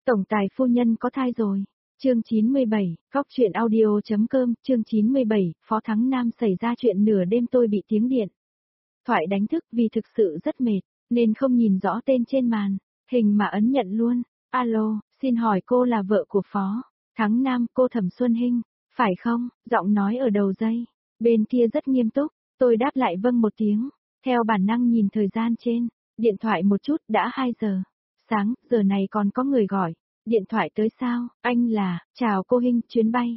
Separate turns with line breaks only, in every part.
Tổng tài phu nhân có thai rồi. Chương 97, Cóc truyện audio.com, chương 97, Phó Thắng Nam xảy ra chuyện nửa đêm tôi bị tiếng điện thoại đánh thức vì thực sự rất mệt, nên không nhìn rõ tên trên màn hình mà ấn nhận luôn. Alo, xin hỏi cô là vợ của Phó Thắng Nam, cô Thẩm Xuân Hinh, phải không? Giọng nói ở đầu dây bên kia rất nghiêm túc, tôi đáp lại vâng một tiếng, theo bản năng nhìn thời gian trên điện thoại một chút, đã 2 giờ sáng, giờ này còn có người gọi điện thoại tới sao? Anh là, chào cô Hinh, chuyến bay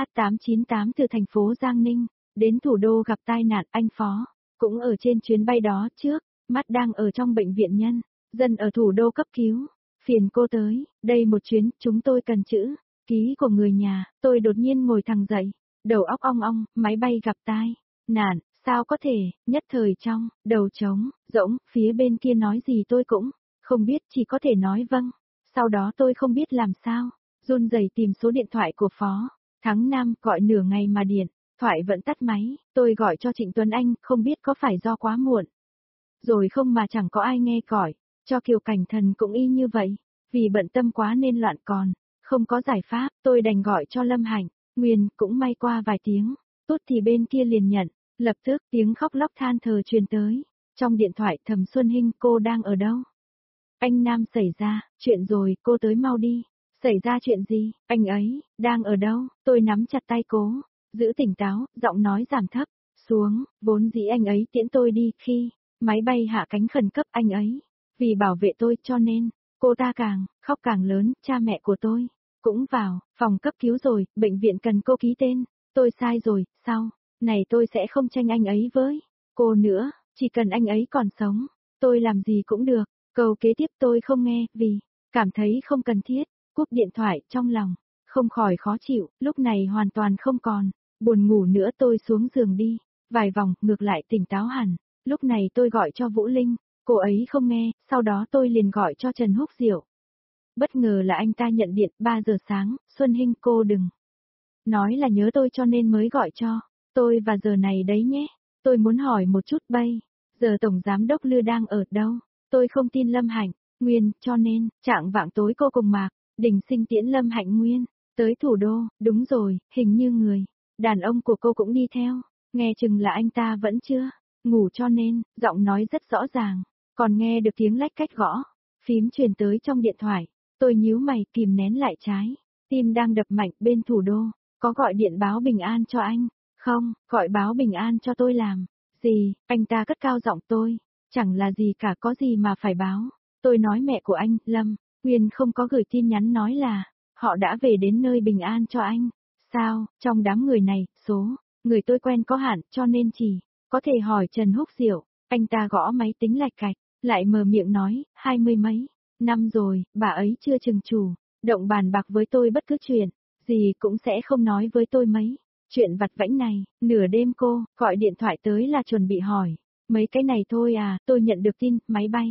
H898 từ thành phố Giang Ninh đến thủ đô gặp tai nạn, anh Phó cũng ở trên chuyến bay đó trước, mắt đang ở trong bệnh viện nhân dân ở thủ đô cấp cứu. Phiền cô tới đây một chuyến, chúng tôi cần chữ ký của người nhà. Tôi đột nhiên ngồi thẳng dậy, đầu óc ong ong, máy bay gặp tai nạn, sao có thể? Nhất thời trong đầu trống rỗng, phía bên kia nói gì tôi cũng không biết, chỉ có thể nói vâng. Sau đó tôi không biết làm sao, run rẩy tìm số điện thoại của Phó Thắng Nam, gọi nửa ngày mà điện thoại vẫn tắt máy. Tôi gọi cho Trịnh Tuấn Anh, không biết có phải do quá muộn rồi không mà chẳng có ai nghe gọi. Cho Kiều Cảnh Thần cũng y như vậy, vì bận tâm quá nên loạn còn không có giải pháp. Tôi đành gọi cho Lâm Hạnh Nguyên, cũng may qua vài tiếng tốt thì bên kia liền nhận. Lập tức tiếng khóc lóc than thở truyền tới trong điện thoại. Thẩm Xuân Hinh, cô đang ở đâu? Anh Nam xảy ra chuyện rồi, cô tới mau đi. Xảy ra chuyện gì? Anh ấy đang ở đâu? Tôi nắm chặt tay cố giữ tỉnh táo, giọng nói giảm thấp xuống. Vốn dĩ anh ấy tiễn tôi đi, khi máy bay hạ cánh khẩn cấp anh ấy vì bảo vệ tôi cho nên cô ta càng khóc càng lớn. Cha mẹ của tôi cũng vào phòng cấp cứu rồi, bệnh viện cần cô ký tên. Tôi sai rồi, sau này tôi sẽ không tranh anh ấy với cô nữa, chỉ cần anh ấy còn sống, tôi làm gì cũng được. Câu kế tiếp tôi không nghe, vì cảm thấy không cần thiết. Cúp điện thoại, trong lòng không khỏi khó chịu, lúc này hoàn toàn không còn buồn ngủ nữa. Tôi xuống giường đi vài vòng, ngược lại tỉnh táo hẳn. Lúc này tôi gọi cho Vũ Linh, cô ấy không nghe, sau đó tôi liền gọi cho Trần Húc Diệu. Bất ngờ là anh ta nhận điện. 3 giờ sáng, Xuân Hinh, cô đừng nói là nhớ tôi cho nên mới gọi cho tôi và giờ này đấy nhé. Tôi muốn hỏi một chút, bây giờ Tổng Giám đốc Lư đang ở đâu? Tôi không tin Lâm Hạnh Nguyên, cho nên trạng vạng tối cô cùng Mạc Đình Sinh tiễn Lâm Hạnh Nguyên tới thủ đô. Đúng rồi, hình như người đàn ông của cô cũng đi theo. Nghe chừng là anh ta vẫn chưa ngủ cho nên giọng nói rất rõ ràng, còn nghe được tiếng lách cách gõ phím truyền tới trong điện thoại. Tôi nhíu mày, kìm nén lại trái tim đang đập mạnh. Bên thủ đô có gọi điện báo bình an cho anh không? Gọi báo bình an cho tôi làm gì? Anh ta cất cao giọng. Tôi chẳng là gì cả, có gì mà phải báo. Tôi nói mẹ của anh, Lâm Nguyên, không có gửi tin nhắn nói là họ đã về đến nơi bình an cho anh. Sao? Trong đám người này, số người tôi quen có hạn, cho nên chỉ có thể hỏi Trần Húc Diệu. Anh ta gõ máy tính lạch cạch, lại mở miệng nói, 20 mấy năm rồi, bà ấy chưa chừng chủ động bàn bạc với tôi bất cứ chuyện gì, cũng sẽ không nói với tôi mấy chuyện vặt vãnh này. Nửa đêm cô gọi điện thoại tới là chuẩn bị hỏi mấy cái này thôi à? Tôi nhận được tin máy bay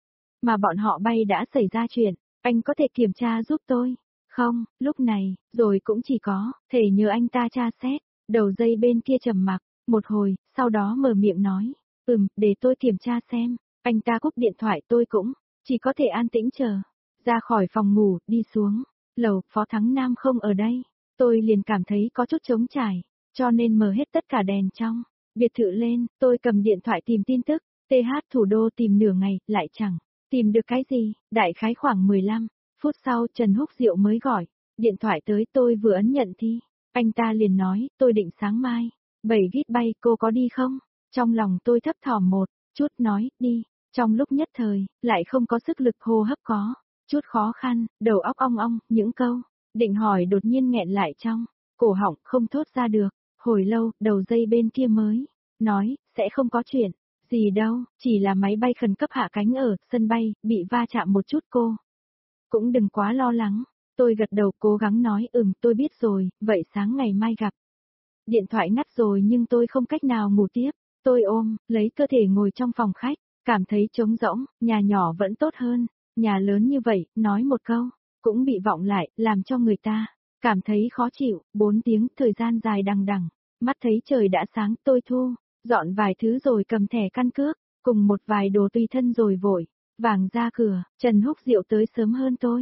mà bọn họ bay đã xảy ra chuyện, anh có thể kiểm tra giúp tôi không? Lúc này rồi cũng chỉ có thể nhờ anh ta tra xét. Đầu dây bên kia trầm mặc một hồi, sau đó mở miệng nói, để tôi kiểm tra xem. Anh ta cúp điện thoại. Tôi cũng chỉ có thể an tĩnh chờ. Ra khỏi phòng ngủ, đi xuống lầu, Phó Thắng Nam không ở đây. Tôi liền cảm thấy có chút trống trải, cho nên mở hết tất cả đèn trong biệt thự lên. Tôi cầm điện thoại tìm tin tức. TH thủ đô tìm nửa ngày, lại chẳng tìm được cái gì. Đại khái khoảng 15 phút sau, Trần Húc Diệu mới gọi điện thoại tới. Tôi vừa ấn nhận thì anh ta liền nói, tôi định sáng mai 7 git bay, cô có đi không? Trong lòng tôi thấp thỏm một chút, nói, đi. Trong lúc nhất thời, lại không có sức lực, hô hấp có chút khó khăn, đầu óc ong ong, những câu định hỏi đột nhiên nghẹn lại trong cổ họng, không thốt ra được. Hồi lâu, đầu dây bên kia mới nói, sẽ không có chuyện gì đâu, chỉ là máy bay khẩn cấp hạ cánh ở sân bay, bị va chạm một chút, cô cũng đừng quá lo lắng. Tôi gật đầu cố gắng nói, tôi biết rồi, vậy sáng ngày mai gặp. Điện thoại ngắt rồi nhưng tôi không cách nào ngủ tiếp. Tôi ôm lấy cơ thể ngồi trong phòng khách, cảm thấy trống rỗng. Nhà nhỏ vẫn tốt hơn nhà lớn như vậy, nói một câu cũng bị vọng lại, làm cho người ta cảm thấy khó chịu. 4 tiếng, thời gian dài đằng đẵng, mắt thấy trời đã sáng. Tôi thu dọn vài thứ rồi cầm thẻ căn cước cùng một vài đồ tùy thân rồi vội vàng ra cửa. Trần Húc Diệu tới sớm hơn tôi,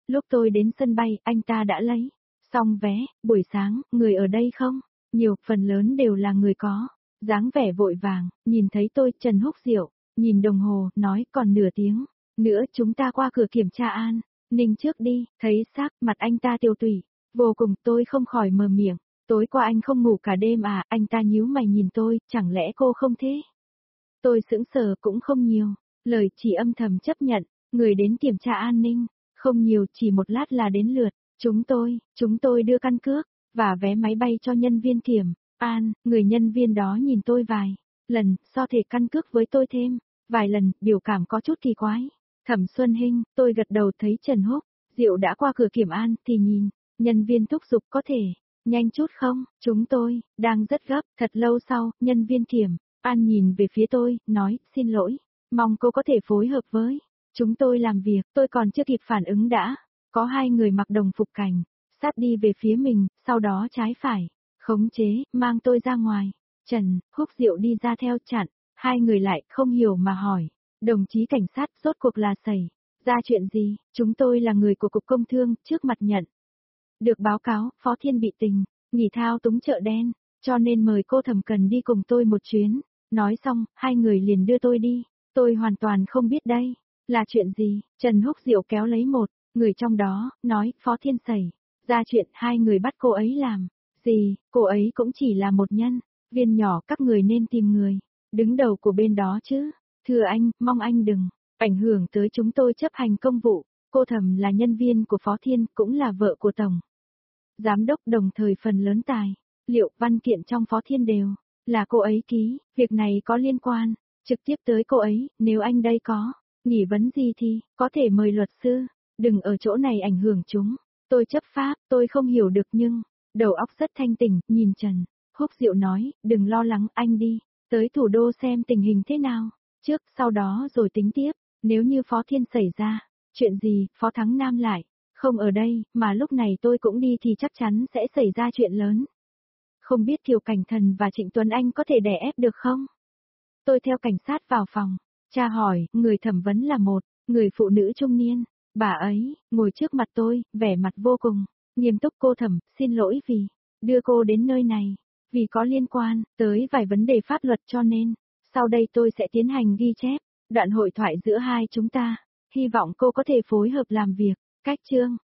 Lúc tôi đến sân bay, anh ta đã lấy xong vé, buổi sáng, người ở đây không? Nhiều, phần lớn đều là người có dáng vẻ vội vàng, nhìn thấy tôi, Trần Húc Diệu, nhìn đồng hồ, nói còn nửa tiếng nữa chúng ta qua cửa kiểm tra an ninh trước đi, thấy sắc mặt anh ta tiêu tụy, vô cùng, tôi không khỏi mở miệng, tối qua anh không ngủ cả đêm à, anh ta nhíu mày nhìn tôi, chẳng lẽ cô không thế? Tôi sững sờ cũng không nhiều, lời chỉ âm thầm chấp nhận, người đến kiểm tra an ninh, không nhiều, chỉ một lát là đến lượt, chúng tôi đưa căn cước và vé máy bay cho nhân viên kiểm an, người nhân viên đó nhìn tôi vài lần, so thể căn cước với tôi thêm vài lần, biểu cảm có chút kỳ quái. Thẩm Xuân Hinh, tôi gật đầu thấy Trần Húc Diệu đã qua cửa kiểm an thì nhìn, nhân viên thúc giục có thể nhanh chút không, chúng tôi đang rất gấp, thật lâu sau, nhân viên kiểm an nhìn về phía tôi, nói, xin lỗi, mong cô có thể phối hợp với chúng tôi làm việc, tôi còn chưa kịp phản ứng đã, có hai người mặc đồng phục cảnh sát đi về phía mình, sau đó trái phải khống chế, mang tôi ra ngoài. Trần Húc Diệu đi ra theo chặn, hai người lại không hiểu mà hỏi, đồng chí cảnh sát rốt cuộc là xảy ra chuyện gì, chúng tôi là người của Cục Công Thương, trước mặt nhận được báo cáo, Phó Thiên bị tình nghỉ thao túng chợ đen, cho nên mời cô Thẩm cần đi cùng tôi một chuyến. Nói xong, hai người liền đưa tôi đi, tôi hoàn toàn không biết đây là chuyện gì. Trần Húc Diệu kéo lấy một người trong đó, nói, Phó Thiên xảy ra chuyện, hai người bắt cô ấy làm gì, cô ấy cũng chỉ là một nhân viên nhỏ, các người nên tìm người đứng đầu của bên đó chứ. Thưa anh, mong anh đừng ảnh hưởng tới chúng tôi chấp hành công vụ. Cô Thẩm là nhân viên của Phó Thiên, cũng là vợ của Tổng Giám đốc, đồng thời phần lớn tài liệu văn kiện trong Phó Thiên đều là cô ấy ký, việc này có liên quan trực tiếp tới cô ấy, nếu anh đây có nghi vấn gì thì có thể mời luật sư, đừng ở chỗ này ảnh hưởng chúng. Tôi chấp pháp, tôi không hiểu được nhưng đầu óc rất thanh tỉnh, nhìn Trần Húc Diệu nói, đừng lo lắng, anh đi tới thủ đô xem tình hình thế nào trước, sau đó rồi tính tiếp. Nếu như Phó Thiên xảy ra chuyện gì, Phó Thắng Nam lại không ở đây, mà lúc này tôi cũng đi thì chắc chắn sẽ xảy ra chuyện lớn. Không biết Kiều Cảnh Thần và Trịnh Tuấn Anh có thể đè ép được không? Tôi theo cảnh sát vào phòng, tra hỏi, người thẩm vấn là một người phụ nữ trung niên, bà ấy ngồi trước mặt tôi, vẻ mặt vô cùng nghiêm túc. Cô Thẩm, xin lỗi vì đưa cô đến nơi này, vì có liên quan tới vài vấn đề pháp luật cho nên sau đây tôi sẽ tiến hành ghi chép đoạn hội thoại giữa hai chúng ta, hy vọng cô có thể phối hợp làm việc. Cách chương